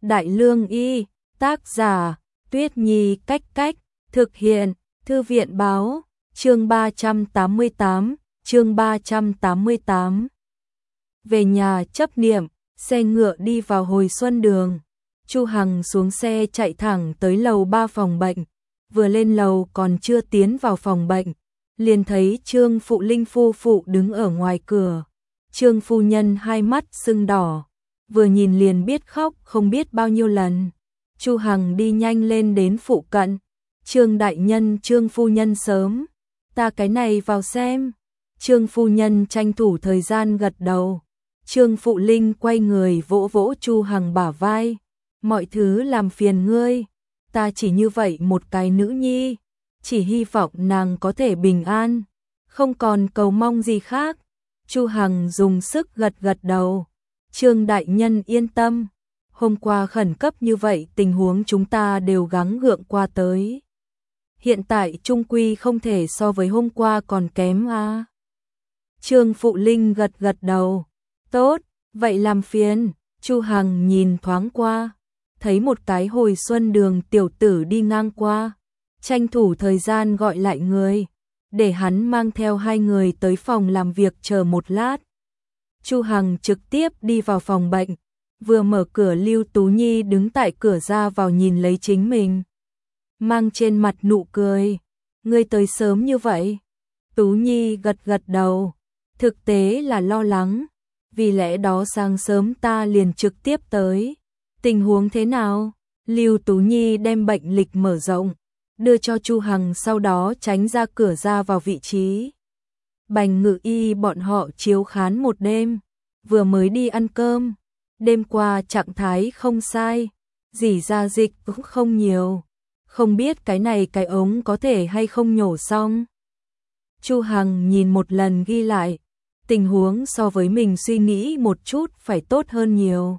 Đại Lương Y, tác giả, Tuyết Nhi Cách Cách, thực hiện, Thư viện Báo, chương 388. Về nhà chấp niệm, xe ngựa đi vào hồi xuân đường. Chu Hằng xuống xe chạy thẳng tới lầu 3 phòng bệnh. Vừa lên lầu còn chưa tiến vào phòng bệnh, liền thấy Trương Phụ Linh phu phụ đứng ở ngoài cửa. Trương phu nhân hai mắt sưng đỏ, vừa nhìn liền biết khóc không biết bao nhiêu lần. Chu Hằng đi nhanh lên đến phụ cận. Trương đại nhân, Trương phu nhân sớm, ta cái này vào xem. Trương phu nhân tranh thủ thời gian gật đầu. Trương Phụ Linh quay người vỗ vỗ Chu Hằng bả vai. Mọi thứ làm phiền ngươi, ta chỉ như vậy một cái nữ nhi, chỉ hy vọng nàng có thể bình an, không còn cầu mong gì khác. Chu Hằng dùng sức gật gật đầu. Trương đại nhân yên tâm, hôm qua khẩn cấp như vậy tình huống chúng ta đều gắng gượng qua tới. Hiện tại trung quy không thể so với hôm qua còn kém à. Trương Phụ Linh gật gật đầu. Tốt, vậy làm phiền. Chu Hằng nhìn thoáng qua, thấy một cái hồi xuân đường tiểu tử đi ngang qua, tranh thủ thời gian gọi lại người, để hắn mang theo hai người tới phòng làm việc chờ một lát. Chu Hằng trực tiếp đi vào phòng bệnh, vừa mở cửa Lưu Tú Nhi đứng tại cửa ra vào nhìn lấy chính mình, mang trên mặt nụ cười. Ngươi tới sớm như vậy? Tú Nhi gật gật đầu, thực tế là lo lắng, vì lẽ đó sáng sớm ta liền trực tiếp tới. Tình huống thế nào? Lưu Tú Nhi đem bệnh lịch mở rộng, đưa cho Chu Hằng, sau đó tránh ra cửa ra vào vị trí. Bành Ngự Y bọn họ chiếu khán một đêm, vừa mới đi ăn cơm, đêm qua trạng thái không sai, dỉ ra dịch cũng không nhiều, không biết cái này cái ống có thể hay không nhổ xong. Chu Hằng nhìn một lần ghi lại, tình huống so với mình suy nghĩ một chút phải tốt hơn nhiều.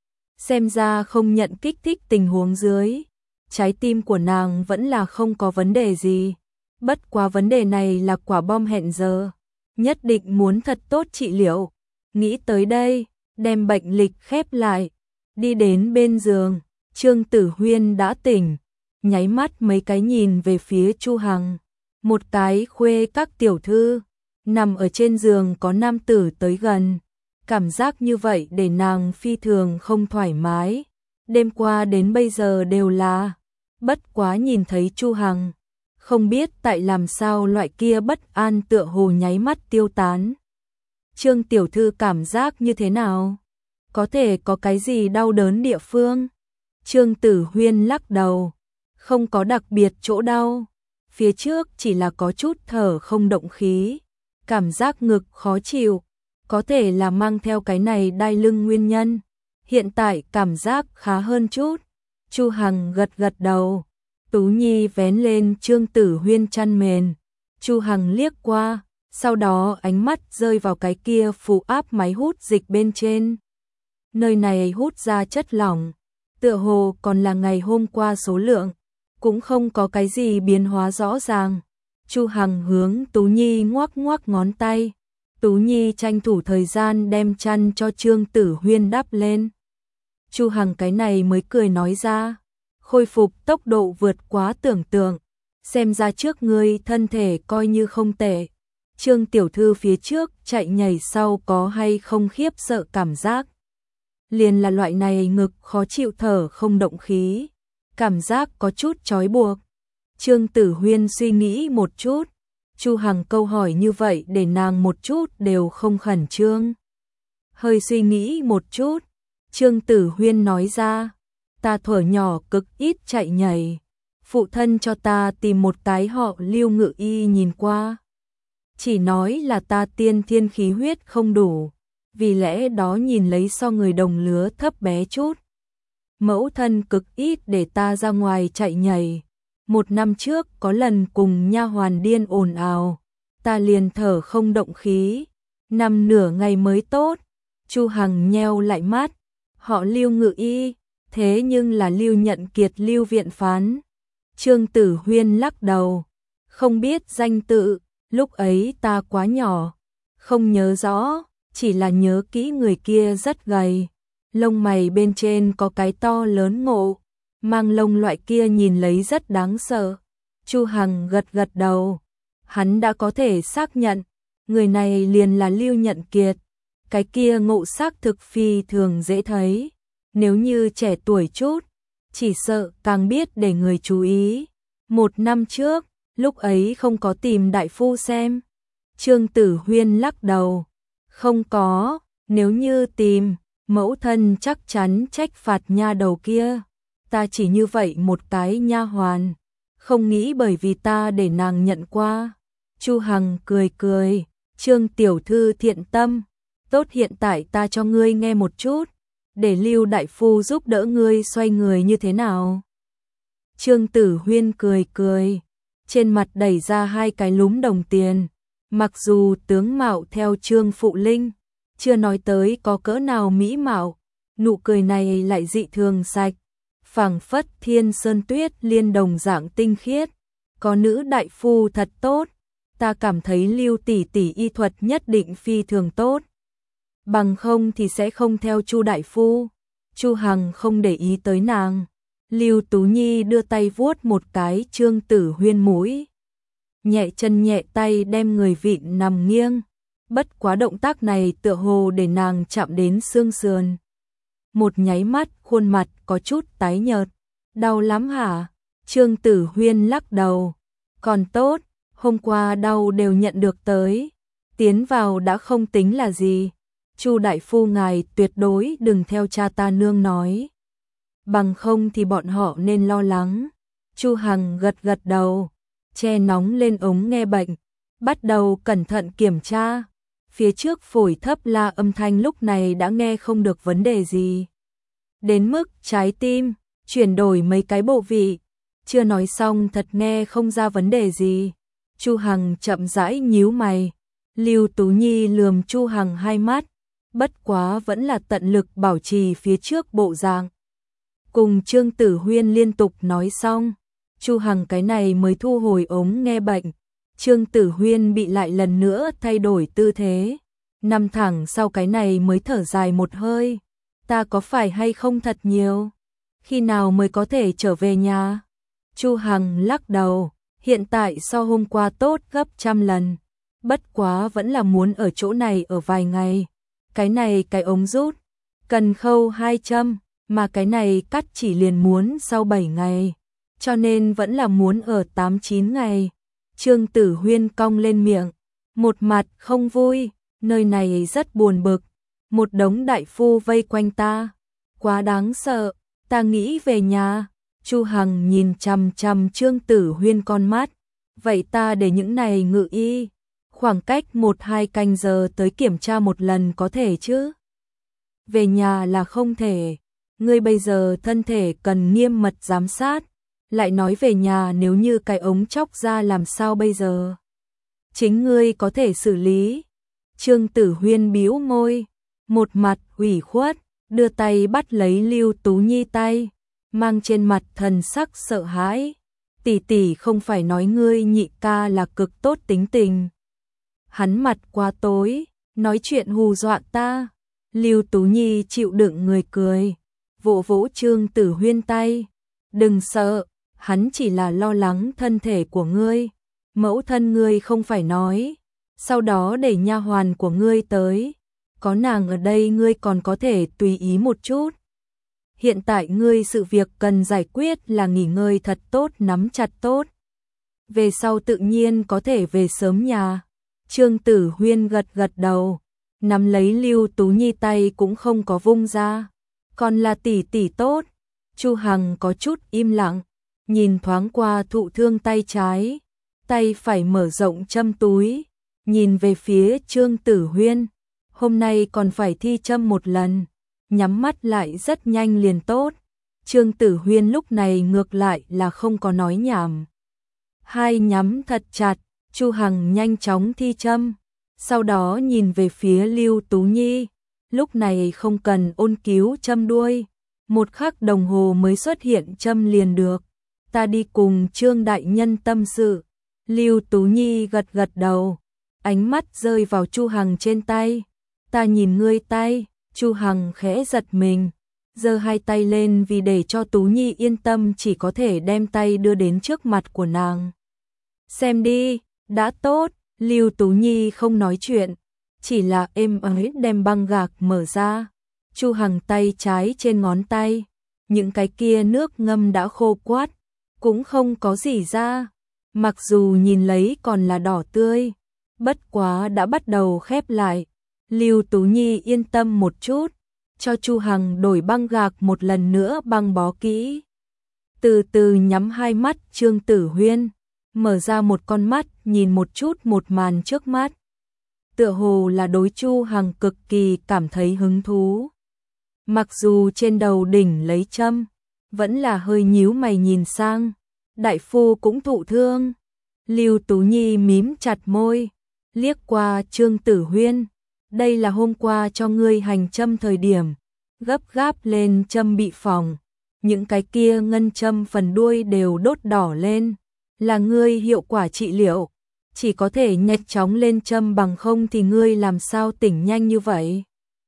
Xem ra không nhận kích thích tình huống dưới, trái tim của nàng vẫn là không có vấn đề gì. Bất quá vấn đề này là quả bom hẹn giờ, nhất định muốn thật tốt trị liệu. Nghĩ tới đây, đem bệnh lịch khép lại, đi đến bên giường. Trương Tử Huyên đã tỉnh, nháy mắt mấy cái nhìn về phía Chu Hằng. Một cái khuê các tiểu thư, nằm ở trên giường có nam tử tới gần. Cảm giác như vậy để nàng phi thường không thoải mái. Đêm qua đến bây giờ đều là, bất quá nhìn thấy Chu Hằng, không biết tại làm sao loại kia bất an tựa hồ nháy mắt tiêu tán. Trương tiểu thư cảm giác như thế nào? Có thể có cái gì đau đớn địa phương? Trương Tử Huyên lắc đầu, không có đặc biệt chỗ đau. Phía trước chỉ là có chút thở không động khí, cảm giác ngực khó chịu, có thể là mang theo cái này đai lưng nguyên nhân. Hiện tại cảm giác khá hơn chút. Chu Hằng gật gật đầu. Tú Nhi vén lên Trương Tử Huyên chăn mền. Chu Hằng liếc qua, sau đó ánh mắt rơi vào cái kia phụ áp máy hút dịch bên trên. Nơi này hút ra chất lỏng, tựa hồ còn là ngày hôm qua số lượng, cũng không có cái gì biến hóa rõ ràng. Chu Hằng hướng Tú Nhi ngoắc ngoắc ngón tay. Tú Nhi tranh thủ thời gian đem chăn cho Trương Tử Huyên đắp lên. Chu Hằng cái này mới cười nói ra, khôi phục tốc độ vượt quá tưởng tượng, xem ra trước ngươi thân thể coi như không tệ. Trương tiểu thư phía trước chạy nhảy sau có hay không khiếp sợ cảm giác? Liền là loại này ngực khó chịu thở không động khí, cảm giác có chút trói buộc. Trương Tử Huyên suy nghĩ một chút. Chu Hằng câu hỏi như vậy để nàng một chút đều không khẩn trương. Hơi suy nghĩ một chút, Trương Tử Huyên nói ra, ta thuở nhỏ cực ít chạy nhảy, phụ thân cho ta tìm một cái họ Lưu Ngự Y nhìn qua, chỉ nói là ta tiên thiên khí huyết không đủ, vì lẽ đó nhìn lấy so người đồng lứa thấp bé chút. Mẫu thân cực ít để ta ra ngoài chạy nhảy. Một năm trước có lần cùng nha hoàn điên ồn ào, ta liền thở không động khí, nằm nửa ngày mới tốt. Chu Hằng nheo lại mắt, họ Lưu Ngự Y, thế nhưng là Lưu Nhận Kiệt Lưu viện phán. Trương Tử Huyên lắc đầu, không biết danh tự, lúc ấy ta quá nhỏ, không nhớ rõ, chỉ là nhớ kỹ người kia rất gầy, lông mày bên trên có cái to lớn ngộ, mang lông loại kia nhìn lấy rất đáng sợ. Chu Hằng gật gật đầu, hắn đã có thể xác nhận, người này liền là Lưu Nhận Kiệt, cái kia ngộ xác thực phi thường dễ thấy, nếu như trẻ tuổi chút, chỉ sợ càng biết để người chú ý. 1 năm trước, lúc ấy không có tìm đại phu xem. Trương Tử Huyên lắc đầu, không có, nếu như tìm, mẫu thân chắc chắn trách phạt nha đầu kia. Ta chỉ như vậy một cái nha hoàn, không nghĩ bởi vì ta để nàng nhận qua. Chu Hằng cười cười, Trương tiểu thư thiện tâm, tốt hiện tại ta cho ngươi nghe một chút, để Lưu đại phu giúp đỡ ngươi xoay người như thế nào. Trương Tử Huyên cười cười, trên mặt đẩy ra 2 cái lúm đồng tiền, mặc dù tướng mạo theo Trương Phụ Linh, chưa nói tới có cỡ nào mỹ mạo, nụ cười này lại dị thường sạch, phảng phất thiên sơn tuyết liên đồng dạng tinh khiết, có nữ đại phu thật tốt, ta cảm thấy Lưu tỷ tỷ y thuật nhất định phi thường tốt. Bằng không thì sẽ không theo Chu đại phu. Chu Hằng không để ý tới nàng. Lưu Tú Nhi đưa tay vuốt một cái Trương Tử Huyên mũi, nhẹ chân nhẹ tay đem người vịn nằm nghiêng, bất quá động tác này tựa hồ để nàng chạm đến xương sườn. Một nháy mắt khuôn mặt có chút tái nhợt. Đau lắm hả? Trương Tử Huyên lắc đầu. Còn tốt, hôm qua đau đều nhận được tới, tiến vào đã không tính là gì. Chu đại phu ngài tuyệt đối đừng theo cha ta nương nói, bằng không thì bọn họ nên lo lắng. Chu Hằng gật gật đầu, che nóng lên ống nghe bệnh, bắt đầu cẩn thận kiểm tra. Phía trước phổi thấp la âm thanh lúc này đã nghe không được vấn đề gì. Đến mức trái tim, chuyển đổi mấy cái bộ vị, chưa nói xong thật nghe không ra vấn đề gì. Chu Hằng chậm rãi nhíu mày, Lưu Tú Nhi lườm Chu Hằng 2 mắt, bất quá vẫn là tận lực bảo trì phía trước bộ dạng. Cùng Trương Tử Huyên liên tục nói xong, Chu Hằng cái này mới thu hồi ống nghe bệnh. Trương Tử Huyên bị lại lần nữa thay đổi tư thế, nằm thẳng sau cái này mới thở dài một hơi. Ta có phải hay không thật nhiều? Khi nào mới có thể trở về nhà? Chu Hằng lắc đầu, hiện tại so hôm qua tốt gấp 100 lần. Bất quá vẫn là muốn ở chỗ này ở vài ngày. Cái này cái ống rút, cần khâu 2 châm, mà cái này cắt chỉ liền muốn sau 7 ngày. Cho nên vẫn là muốn ở 8-9 ngày. Trương Tử Huyên cong lên miệng, một mặt không vui, nơi này rất buồn bực. Một đống đại phu vây quanh ta, quá đáng sợ, ta nghĩ về nhà. Chu Hằng nhìn chằm chằm Trương Tử Huyên con mắt, vậy ta để những này ngự y, khoảng cách 1-2 canh giờ tới kiểm tra một lần có thể chứ? Về nhà là không thể, ngươi bây giờ thân thể cần nghiêm mật giám sát, lại nói về nhà nếu như cái ống chóc ra làm sao bây giờ? Chính ngươi có thể xử lý. Trương Tử Huyên bĩu môi, một mặt ủy khuất, đưa tay bắt lấy Lưu Tú Nhi tay, mang trên mặt thần sắc sợ hãi. Tỷ tỷ không phải nói ngươi nhị ca là cực tốt tính tình. Hắn mặt quá tối, nói chuyện hù dọa ta. Lưu Tú Nhi chịu đựng người cười, vỗ vỗ Trương Tử Huyên tay. Đừng sợ, hắn chỉ là lo lắng thân thể của ngươi. Mẫu thân ngươi không phải nói, sau đó để nha hoàn của ngươi tới. Có nàng ở đây ngươi còn có thể tùy ý một chút. Hiện tại ngươi sự việc cần giải quyết là nghỉ ngơi thật tốt, nắm chặt tốt. Về sau tự nhiên có thể về sớm nhà. Trương Tử Huyên gật gật đầu, nắm lấy Lưu Tú Nhi tay cũng không có vung ra. Còn là tỷ tỷ tốt. Chu Hằng có chút im lặng, nhìn thoáng qua thụ thương tay trái, tay phải mở rộng châm túi, nhìn về phía Trương Tử Huyên. Hôm nay còn phải thi châm một lần, nhắm mắt lại rất nhanh liền tốt. Trương Tử Huyên lúc này ngược lại là không có nói nhảm. Hai nhắm thật chặt, Chu Hằng nhanh chóng thi châm, sau đó nhìn về phía Lưu Tú Nhi, lúc này không cần ôn cứu châm đuôi, 1 khắc đồng hồ mới xuất hiện châm liền được. Ta đi cùng Trương đại nhân tâm sự. Lưu Tú Nhi gật gật đầu, ánh mắt rơi vào Chu Hằng trên tay. Ta nhìn ngươi tay, Chu Hằng khẽ giật mình, giơ hai tay lên vì để cho Tú Nhi yên tâm chỉ có thể đem tay đưa đến trước mặt của nàng. Xem đi, đã tốt, Lưu Tú Nhi không nói chuyện, chỉ là êm ái đem băng gạc mở ra. Chu Hằng tay trái trên ngón tay, những cái kia nước ngâm đã khô quát, cũng không có gì ra, mặc dù nhìn lấy còn là đỏ tươi, bất quá đã bắt đầu khép lại. Lưu Tú Nhi yên tâm một chút, cho Chu Hằng đổi băng gạc một lần nữa băng bó kỹ. Từ từ nhắm hai mắt Trương Tử Huyên, mở ra một con mắt nhìn một chút một màn trước mắt. Tựa hồ là đối Chu Hằng cực kỳ cảm thấy hứng thú. Mặc dù trên đầu đỉnh lấy châm, vẫn là hơi nhíu mày nhìn sang, đại phu cũng thụ thương. Lưu Tú Nhi mím chặt môi, liếc qua Trương Tử Huyên, đây là hôm qua cho ngươi hành châm thời điểm, gấp gáp lên châm bị phỏng, những cái kia ngân châm phần đuôi đều đốt đỏ lên, là ngươi hiệu quả trị liệu, chỉ có thể nhanh chóng lên châm bằng không thì ngươi làm sao tỉnh nhanh như vậy.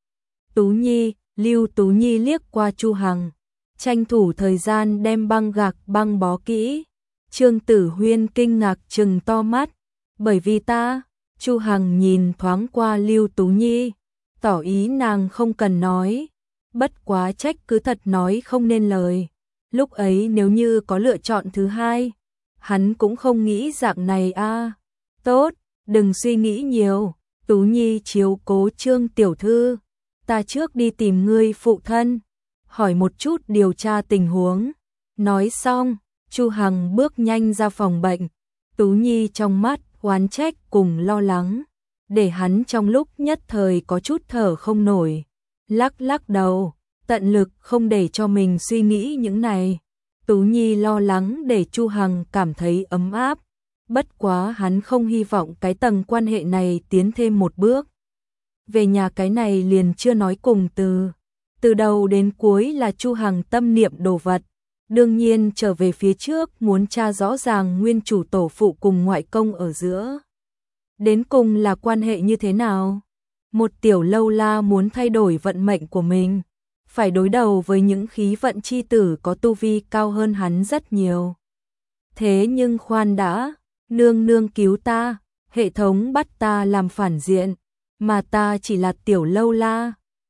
Tú Nhi, Lưu Tú Nhi liếc qua Chu Hằng, tranh thủ thời gian đem băng gạc băng bó kỹ. Trương Tử Huyên kinh ngạc trừng to mắt, bởi vì ta. Chu Hằng nhìn thoáng qua Lưu Tú Nhi, tỏ ý nàng không cần nói, bất quá trách cứ thật nói không nên lời. Lúc ấy nếu như có lựa chọn thứ hai, hắn cũng không nghĩ dạng này a. Tốt, đừng suy nghĩ nhiều, Tú Nhi chiếu cố Trương tiểu thư, ta trước đi tìm ngươi phụ thân, hỏi một chút điều tra tình huống. Nói xong, Chu Hằng bước nhanh ra phòng bệnh, Tú Nhi trong mắt oán trách cùng lo lắng, để hắn trong lúc nhất thời có chút thở không nổi, lắc lắc đầu, tận lực không để cho mình suy nghĩ những này. Tú Nhi lo lắng để Chu Hằng cảm thấy ấm áp, bất quá hắn không hy vọng cái tầng quan hệ này tiến thêm một bước. Về nhà cái này liền chưa nói cùng từ đầu đến cuối là Chu Hằng tâm niệm đồ vật. Đương nhiên trở về phía trước muốn tra rõ ràng nguyên chủ tổ phụ cùng ngoại công ở giữa. Đến cùng là quan hệ như thế nào? Một tiểu lâu la muốn thay đổi vận mệnh của mình, phải đối đầu với những khí vận chi tử có tu vi cao hơn hắn rất nhiều. Thế nhưng khoan đã, nương nương cứu ta, hệ thống bắt ta làm phản diện, mà ta chỉ là tiểu lâu la,